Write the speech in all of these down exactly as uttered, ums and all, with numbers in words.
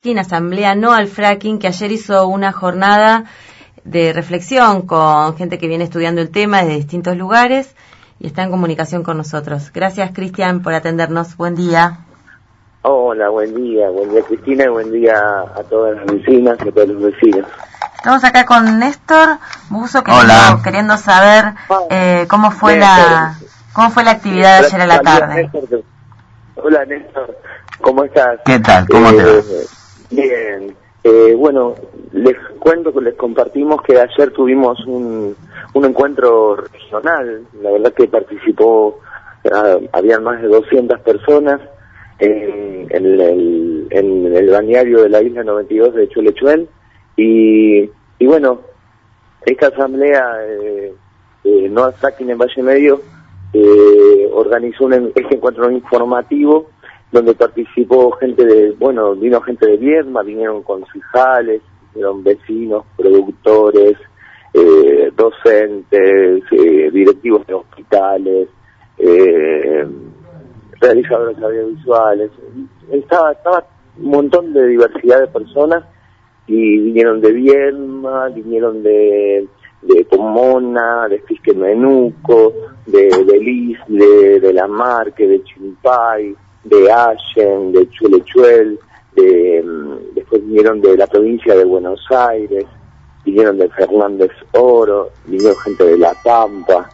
Cristina, Asamblea No al Fracking, que ayer hizo una jornada de reflexión con gente que viene estudiando el tema de distintos lugares y está en comunicación con nosotros. Gracias, Cristian, por atendernos. Buen día. Hola, buen día. Buen día, Cristina, y buen día a todas las vecinas y a todos los vecinos. Estamos acá con Néstor Buzo, queriendo, queriendo saber eh, cómo fue Néstor. la cómo fue la actividad de ayer a la tarde. Néstor. Hola, Néstor. ¿Cómo estás? ¿Qué tal? ¿Cómo eh, te va? Bien. Eh, bueno, les cuento que les compartimos que ayer tuvimos un, un encuentro regional. La verdad que participó, uh, habían más de doscientas personas en, en, el, en el balneario de la isla noventa y dos de Chulechuel. Y, y bueno, esta asamblea eh, eh, No al Fracking en Valle Medio eh, organizó un, este encuentro informativo donde participó gente de, bueno, vino gente de Viedma, vinieron concejales, vinieron vecinos, productores, eh, docentes, eh, directivos de hospitales, eh, realizadores audiovisuales. Estaba, estaba un montón de diversidad de personas y vinieron de Viedma, vinieron de, de Pomona, de Fisquemenuco, de, de Lisle, de La Marque, de Chimpay, de Allen, de Chulechuel, de, después vinieron de la provincia de Buenos Aires, vinieron de Fernández Oro, vinieron gente de La Pampa,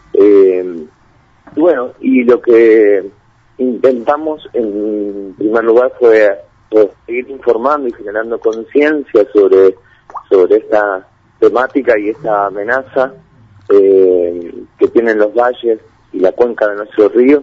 eh, y bueno, y lo que intentamos en primer lugar fue, fue seguir informando y generando conciencia sobre, sobre esta temática y esta amenaza eh, que tienen los valles y la cuenca de nuestro río.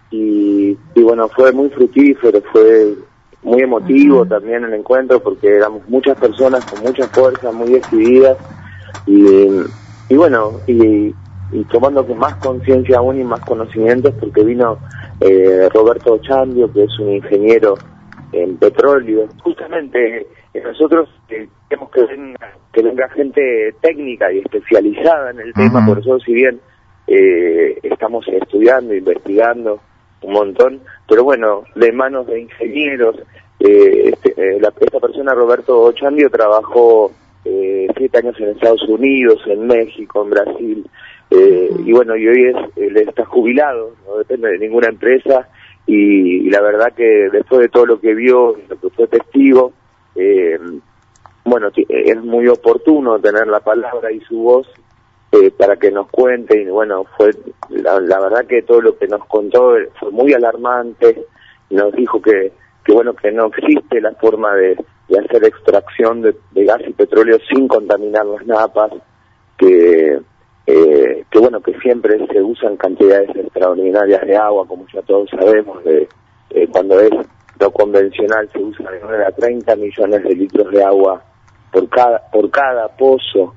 Y, y bueno, fue muy fructífero, fue muy emotivo también el encuentro porque éramos muchas personas con mucha fuerza, muy decididas y, y bueno, y, y tomando con más conciencia aún y más conocimientos porque vino eh, Roberto Ochandio, que es un ingeniero en petróleo. Justamente eh, nosotros eh, queremos que venga, que venga gente técnica y especializada en el tema, uh-huh. Por eso si bien eh, estamos estudiando, investigando un montón, pero bueno, de manos de ingenieros, eh, este, eh, la, esta persona, Roberto Ochandio, trabajó eh, siete años en Estados Unidos, en México, en Brasil, eh, y bueno, y hoy es, él está jubilado, no depende de ninguna empresa, y, y la verdad que después de todo lo que vio, lo que fue testigo, eh, bueno, es muy oportuno tener la palabra y su voz, Eh, para que nos cuente, y bueno, fue la, la verdad que todo lo que nos contó fue muy alarmante, nos dijo que, que bueno, que no existe la forma de, de hacer extracción de, de gas y petróleo sin contaminar las napas, que, eh, que bueno, que siempre se usan cantidades extraordinarias de agua, como ya todos sabemos, de, eh, cuando es no convencional se usa de nueve a treinta millones de litros de agua por cada, por cada pozo,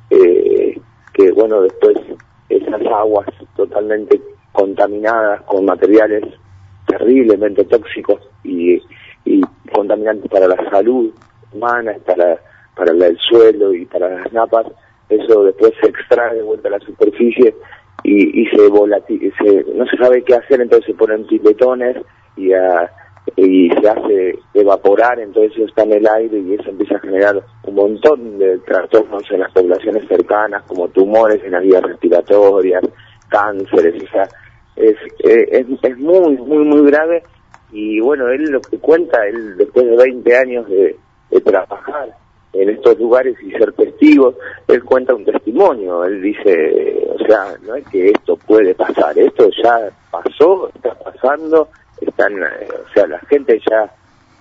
eh, que bueno, después esas aguas totalmente contaminadas con materiales terriblemente tóxicos y, y contaminantes para la salud humana, para, para el suelo y para las napas, eso después se extrae de vuelta a la superficie y, y se volatiliza, no se sabe qué hacer, entonces se ponen piletones y a y se hace evaporar, entonces eso está en el aire y eso empieza a generar un montón de trastornos en las poblaciones cercanas, como tumores en las vías respiratorias, cánceres, o sea, es, es, es muy, muy, muy grave. Y bueno, él lo que cuenta, él después de veinte años de, de trabajar en estos lugares y ser testigo, él cuenta un testimonio, él dice, o sea, no es que esto puede pasar, esto ya pasó, está pasando, están, o sea, la gente ya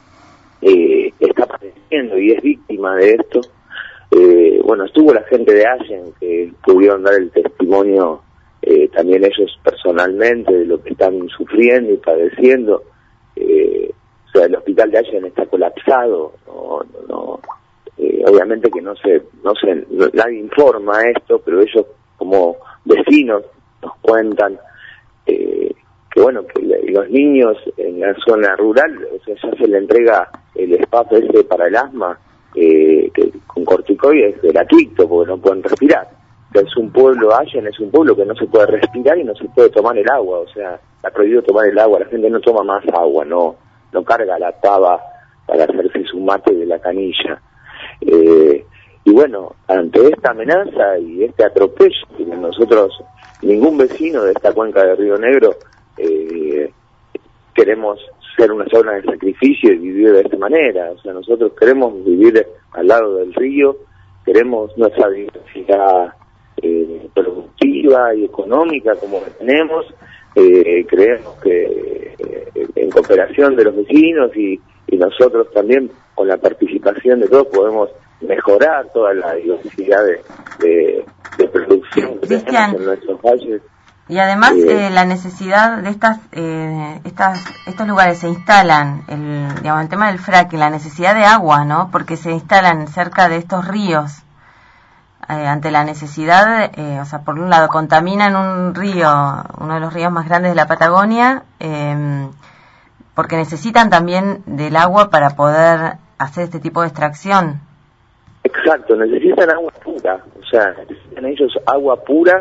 eh, está padeciendo y es víctima de esto. Eh, bueno, estuvo la gente de Allen que pudieron dar el testimonio eh, también ellos personalmente de lo que están sufriendo y padeciendo. Eh, o sea, el hospital de Allen está colapsado, no, no, no eh, obviamente que no se, no se, no, nadie informa esto, pero ellos como vecinos nos cuentan eh, que bueno, que los niños en la zona rural, o sea, ya se le entrega el espacio ese para el asma, eh, que con corticoides gratuito, porque no pueden respirar. O sea, es un pueblo, Allen es un pueblo que no se puede respirar y no se puede tomar el agua, o sea, está prohibido tomar el agua, la gente no toma más agua, no no carga la taba para hacerse su mate de la canilla. Eh, y bueno, ante esta amenaza y este atropello, que nosotros, ningún vecino de esta cuenca de Río Negro, eh, queremos ser una zona de sacrificio y vivir de esta manera. O sea, nosotros queremos vivir al lado del río, queremos nuestra diversidad eh, productiva y económica como la tenemos. Eh, creemos que eh, en cooperación de los vecinos y, y nosotros también, con la participación de todos, podemos mejorar toda la diversidad de, de, de producción que Cristian, tenemos en nuestros valles. Y además eh, eh, la necesidad de estas, eh, estas estos lugares se instalan, el, digamos, el tema del fracking, la necesidad de agua, ¿no? Porque se instalan cerca de estos ríos. Eh, ante la necesidad, eh, o sea, por un lado contaminan un río, uno de los ríos más grandes de la Patagonia, eh, porque necesitan también del agua para poder hacer este tipo de extracción. Exacto, necesitan agua pura, o sea, necesitan ellos agua pura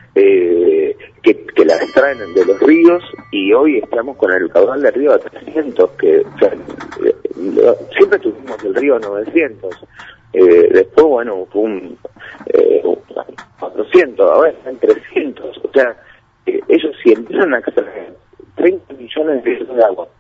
eh, que, que la extraen de los ríos, y hoy estamos con el caudal del río a trescientos, que o sea, eh, siempre tuvimos el río a novecientos, eh, después, bueno, fue un eh, cuatrocientos, ahora están trescientos, o sea, eh, ellos si empiezan a extraer treinta millones de litros de agua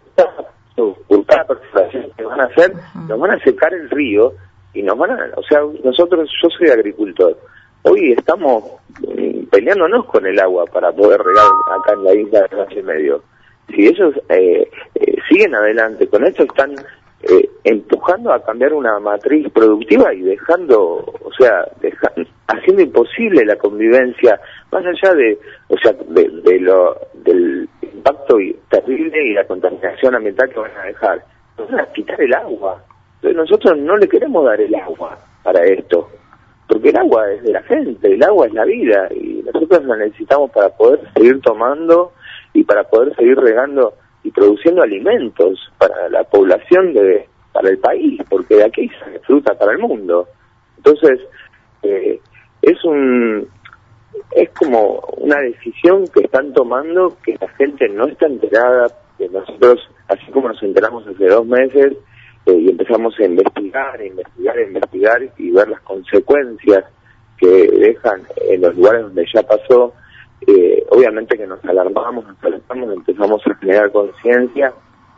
por cada perforación que van a hacer, nos van a secar el río y nos van a, o sea, nosotros, yo soy agricultor, hoy estamos eh, peleándonos con el agua para poder regar acá en la isla de Valle Medio. Si ellos eh, eh, siguen adelante con esto, están eh, empujando a cambiar una matriz productiva y dejando, o sea, deja, haciendo imposible la convivencia, más allá de, o sea, de, de lo, del impacto terrible y la contaminación ambiental que van a dejar. Nos van a quitar el agua. Entonces nosotros no le queremos dar el agua para esto, porque el agua es de la gente, el agua es la vida, y nosotros la necesitamos para poder seguir tomando y para poder seguir regando y produciendo alimentos para la población, de para el país, porque de aquí se fruta para el mundo. Entonces, eh, es un es como una decisión que están tomando, que la gente no está enterada, que nosotros, así como nos enteramos hace dos meses, eh, y empezamos a investigar, a investigar, a investigar y ver las consecuencias que dejan en los lugares donde ya pasó, eh, obviamente que nos alarmamos, nos alertamos, empezamos a generar conciencia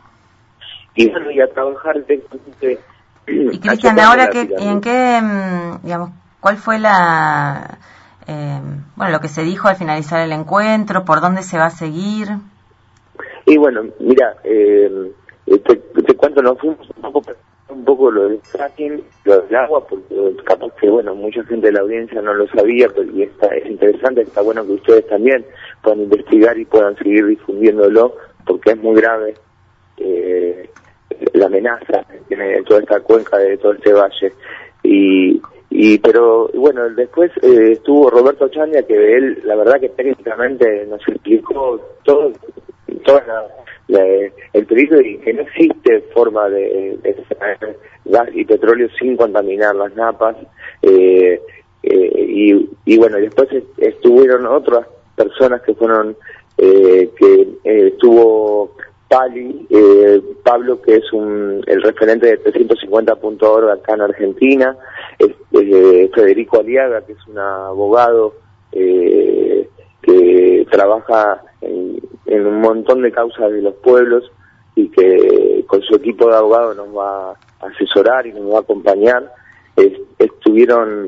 y bueno, y a trabajar directamente. Y Cristian, ahora que, ¿en qué, digamos, cuál fue la, eh, bueno, lo que se dijo al finalizar el encuentro, por dónde se va a seguir? Y bueno, mira, eh, te, te cuento, nos fuimos un poco, un poco lo del fracking, lo del agua, porque capaz que, bueno, mucha gente de la audiencia no lo sabía, pero y está, es interesante, está bueno que ustedes también puedan investigar y puedan seguir difundiéndolo, porque es muy grave eh, la amenaza que tiene toda esta cuenca, de todo este valle. Y y pero bueno, después eh, estuvo Roberto Chandia, que él, la verdad que técnicamente nos explicó todo, toda la, la, el peligro, y que no existe forma de, de extraer gas y petróleo sin contaminar las napas. Eh, eh, y, y bueno, después estuvieron otras personas que fueron, eh, que eh, estuvo Pali, eh, Pablo, que es un, el referente de trescientos cincuenta punto org acá en Argentina, es, eh, Federico Aliaga, que es un abogado eh, que trabaja en, en un montón de causas de los pueblos y que con su equipo de abogados nos va a asesorar y nos va a acompañar. Es, estuvieron,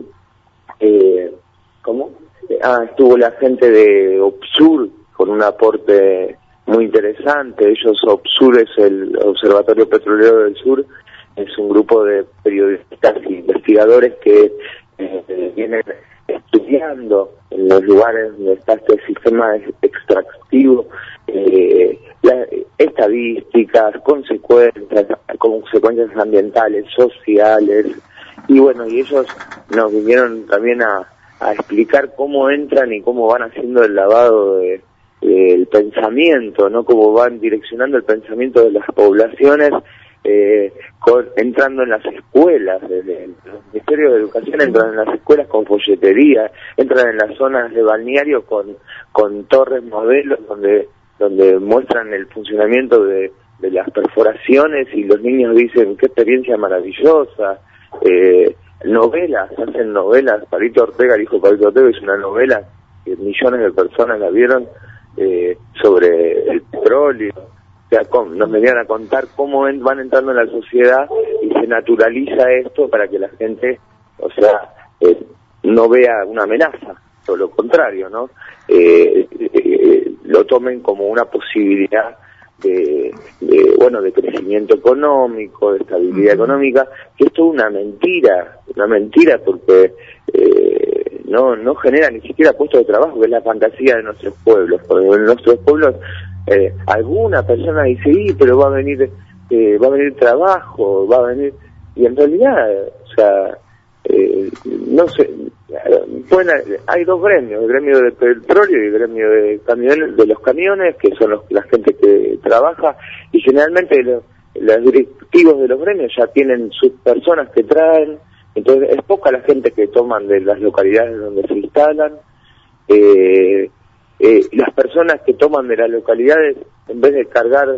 eh, ¿cómo? Ah, estuvo la gente de OPSUR con un aporte muy interesante. Ellos, OPSUR es el Observatorio Petrolero del Sur, es un grupo de periodistas e investigadores que eh, vienen estudiando en los lugares donde está este sistema extractivo, eh, las estadísticas, consecuencias, consecuencias ambientales, sociales, y bueno, y ellos nos vinieron también a, a explicar cómo entran y cómo van haciendo el lavado de el pensamiento, ¿no? Cómo van direccionando el pensamiento de las poblaciones, eh, con, entrando en las escuelas, desde el Ministerio de Educación entran en las escuelas con folletería, entran en las zonas de balneario con, con torres modelos donde, donde muestran el funcionamiento de, de las perforaciones y los niños dicen qué experiencia maravillosa. Eh, novelas, hacen novelas. Palito Ortega, el hijo de Palito Ortega, es una novela que millones de personas la vieron, eh, sobre el petróleo. O sea, con, nos venían a contar cómo en, van entrando en la sociedad y se naturaliza esto para que la gente, o sea, eh, no vea una amenaza, todo lo contrario, ¿no? Eh, eh, eh, lo tomen como una posibilidad de, de, bueno, de crecimiento económico, de estabilidad económica, que esto es una mentira, una mentira porque eh, no no genera ni siquiera puestos de trabajo, que es la fantasía de nuestros pueblos. Porque en nuestros pueblos eh, alguna persona dice, sí, pero va a venir eh, va a venir trabajo, va a venir, y en realidad, o sea, eh, no sé, bueno, hay dos gremios, el gremio del petróleo y el gremio de camiones, de los camiones, que son los, la gente que trabaja, y generalmente los, los directivos de los gremios ya tienen sus personas que traen, entonces es poca la gente que toman de las localidades donde se instalan. eh, eh, las personas que toman de las localidades, en vez de cargar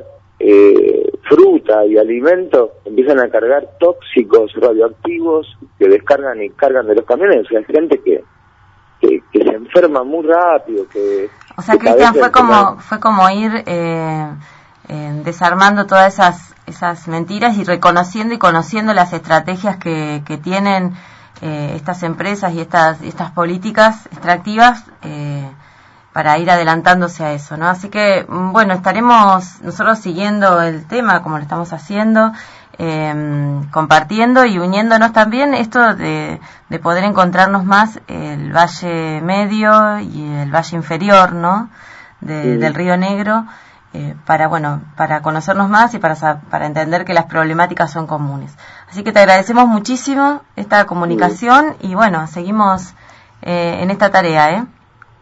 eh, fruta y alimento, empiezan a cargar tóxicos radioactivos que descargan y cargan de los camiones. O sea, hay gente que, que, que se enferma muy rápido. Que, o sea, Cristian, fue como, fue como ir eh, eh, desarmando todas esas, esas mentiras y reconociendo y conociendo las estrategias que, que tienen eh, estas empresas y estas, estas políticas extractivas, eh, para ir adelantándose a eso, ¿no? Así que, bueno, estaremos nosotros siguiendo el tema como lo estamos haciendo, eh, compartiendo y uniéndonos también esto de, de poder encontrarnos más el Valle Medio y el Valle Inferior, ¿no? De, sí. Del Río Negro, eh, para, bueno, para conocernos más y para, para entender que las problemáticas son comunes. Así que te agradecemos muchísimo esta comunicación sí. Y, bueno, seguimos eh, en esta tarea, ¿eh?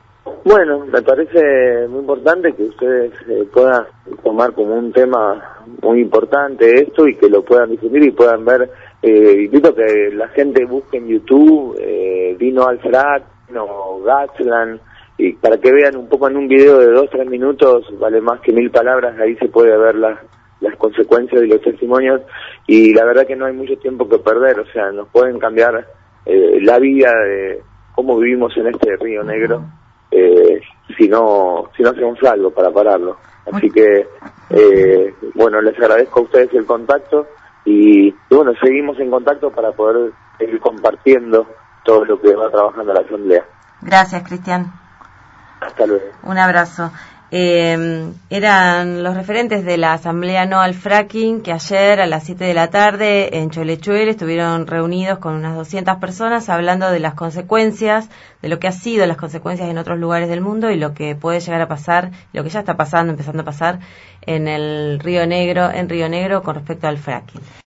Bueno, me parece muy importante que ustedes eh, puedan tomar como un tema muy importante esto y que lo puedan difundir y puedan ver. Eh, invito a que la gente busque en YouTube eh, Vino al Frac, Vino Gasland, y para que vean un poco en un video de dos, tres minutos, vale más que mil palabras, ahí se puede ver las, las consecuencias y los testimonios, y la verdad que no hay mucho tiempo que perder, o sea, nos pueden cambiar eh, la vida de cómo vivimos en este Río Negro. Eh, si no si no hacemos algo para pararlo. Así que eh, bueno, les agradezco a ustedes el contacto y, y bueno, seguimos en contacto para poder seguir compartiendo todo lo que va trabajando la Asamblea. Gracias, Cristian. Hasta luego. Un abrazo. Eh, eran los referentes de la Asamblea No al Fracking, que ayer a las siete de la tarde en Cholechuel estuvieron reunidos con unas doscientas personas hablando de las consecuencias, de lo que ha sido las consecuencias en otros lugares del mundo y lo que puede llegar a pasar, lo que ya está pasando, empezando a pasar en el Río Negro, en Río Negro con respecto al fracking.